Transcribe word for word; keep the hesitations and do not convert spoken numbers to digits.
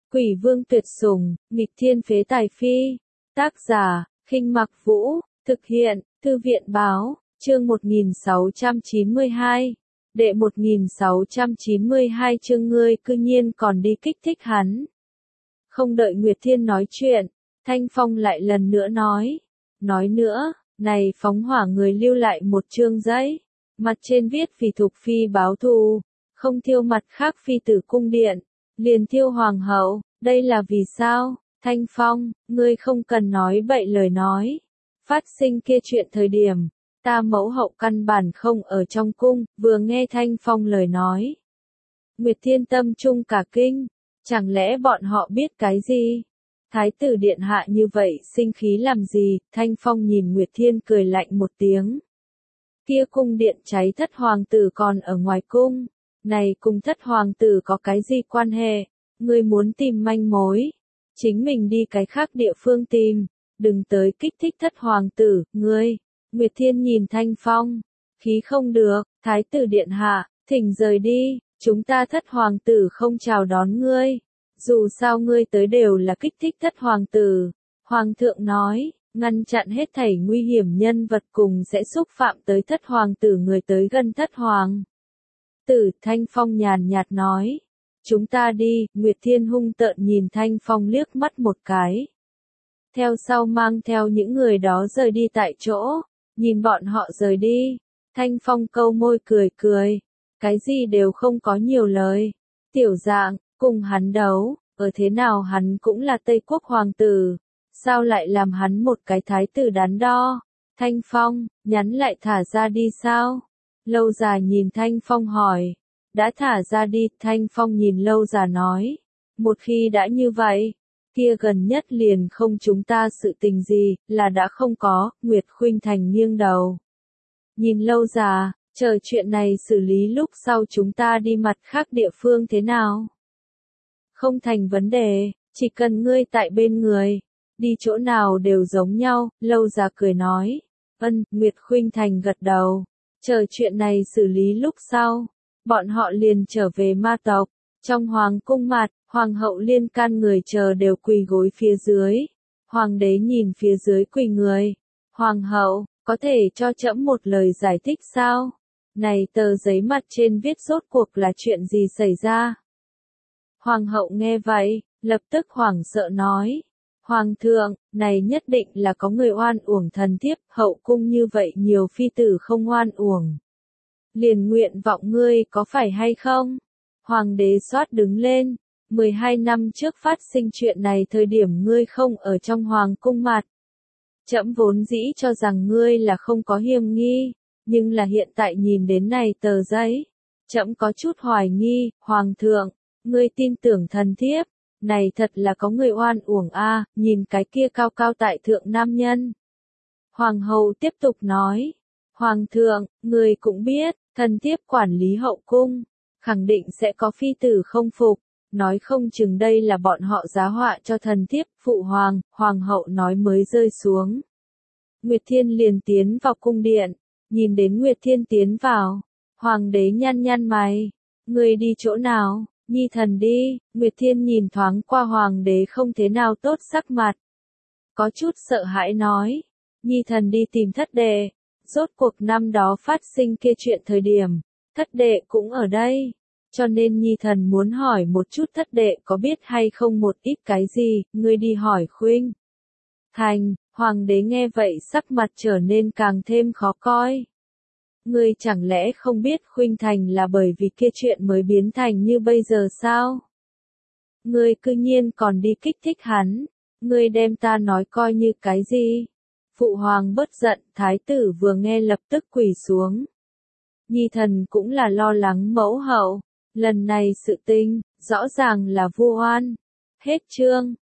Quỷ vương tuyệt sủng, nghịch thiên phế tài phi. Tác giả, Khinh Mặc Vũ, thực hiện, Thư viện báo, chương một nghìn sáu trăm chín mươi hai. Đệ một nghìn sáu trăm chín mươi hai chương ngươi cư nhiên còn đi kích thích hắn. Không đợi Nguyệt Thiên nói chuyện, Thanh Phong lại lần nữa nói. Nói nữa, này phóng hỏa người lưu lại một chương giấy. Mặt trên viết vì Thục Phi báo thù, không thiêu mặt khác phi tử cung điện, liền thiêu hoàng hậu, đây là vì sao? Thanh Phong, ngươi không cần nói bậy lời nói. Phát sinh kia chuyện thời điểm, ta mẫu hậu căn bản không ở trong cung, vừa nghe Thanh Phong lời nói. Nguyệt Thiên tâm trung cả kinh, chẳng lẽ bọn họ biết cái gì? Thái tử điện hạ như vậy sinh khí làm gì? Thanh Phong nhìn Nguyệt Thiên cười lạnh một tiếng. Kia cung điện cháy thất hoàng tử còn ở ngoài cung, này cùng thất hoàng tử có cái gì quan hệ? Ngươi muốn tìm manh mối, chính mình đi cái khác địa phương tìm, đừng tới kích thích thất hoàng tử, ngươi. Nguyệt Thiên nhìn Thanh Phong, khí không được, thái tử điện hạ, thỉnh rời đi, chúng ta thất hoàng tử không chào đón ngươi. Dù sao ngươi tới đều là kích thích thất hoàng tử. Hoàng thượng nói, ngăn chặn hết thảy nguy hiểm nhân vật cùng sẽ xúc phạm tới thất hoàng tử người tới gần thất hoàng tử. Thanh Phong nhàn nhạt nói, chúng ta đi. Nguyệt Thiên hung tợn nhìn Thanh Phong liếc mắt một cái. Theo sau mang theo những người đó rời đi tại chỗ, nhìn bọn họ rời đi. Thanh Phong câu môi cười cười, cái gì đều không có nhiều lời. Tiểu Dạng, cùng hắn đấu, ở thế nào hắn cũng là Tây Quốc hoàng tử, sao lại làm hắn một cái thái tử đắn đo? Thanh Phong, nhắn lại thả ra đi sao? Lâu Già nhìn Thanh Phong hỏi. Đã thả ra đi. Thanh Phong nhìn Lâu Già nói. Một khi đã như vậy, kia gần nhất liền không chúng ta sự tình gì, là đã không có. Nguyệt Khuynh Thành nghiêng đầu, nhìn Lâu Già, chờ chuyện này xử lý lúc sau chúng ta đi mặt khác địa phương thế nào? Không thành vấn đề, chỉ cần ngươi tại bên người, đi chỗ nào đều giống nhau. Lâu Già cười nói. Ân. Nguyệt Khuynh Thành gật đầu, chờ chuyện này xử lý lúc sau, bọn họ liền trở về ma tộc. Trong hoàng cung mặt, hoàng hậu liên can người chờ đều quỳ gối phía dưới. Hoàng đế nhìn phía dưới quỳ người. Hoàng hậu, có thể cho trẫm một lời giải thích sao? Này tờ giấy mặt trên viết rốt cuộc là chuyện gì xảy ra? Hoàng hậu nghe vậy, lập tức hoảng sợ nói. Hoàng thượng, này nhất định là có người oan uổng thần thiếp, hậu cung như vậy nhiều phi tử không oan uổng. Liền nguyện vọng ngươi có phải hay không? Hoàng đế xoát đứng lên, mười hai năm trước phát sinh chuyện này thời điểm ngươi không ở trong hoàng cung mặt. Trẫm vốn dĩ cho rằng ngươi là không có hiềm nghi, nhưng là hiện tại nhìn đến này tờ giấy, trẫm có chút hoài nghi. Hoàng thượng, ngươi tin tưởng thần thiếp, này thật là có người oan uổng a. À, nhìn cái kia cao cao tại thượng nam nhân. Hoàng hậu tiếp tục nói, Hoàng thượng, người cũng biết, thần thiếp quản lý hậu cung, khẳng định sẽ có phi tử không phục, nói không chừng đây là bọn họ giá họa cho thần thiếp. Phụ hoàng. Hoàng hậu nói mới rơi xuống. Nguyệt Thiên liền tiến vào cung điện, nhìn đến Nguyệt Thiên tiến vào, hoàng đế nhăn nhăn mày, người đi chỗ nào? Nhi thần đi. Nguyệt Thiên nhìn thoáng qua hoàng đế không thế nào tốt sắc mặt, có chút sợ hãi nói, Nhi thần đi tìm thất đệ. Rốt cuộc năm đó phát sinh kia chuyện thời điểm, thất đệ cũng ở đây, cho nên Nhi thần muốn hỏi một chút thất đệ có biết hay không một ít cái gì. Ngươi đi hỏi Khuynh Thành. Hoàng đế nghe vậy sắc mặt trở nên càng thêm khó coi. Ngươi chẳng lẽ không biết Khuynh Thành là bởi vì kia chuyện mới biến thành như bây giờ sao? Ngươi cư nhiên còn đi kích thích hắn, ngươi đem ta nói coi như cái gì? Phụ hoàng bất giận. Thái tử vừa nghe lập tức quỳ xuống. Nhi thần cũng là lo lắng mẫu hậu, lần này sự tình, rõ ràng là vu oan. Hết chương.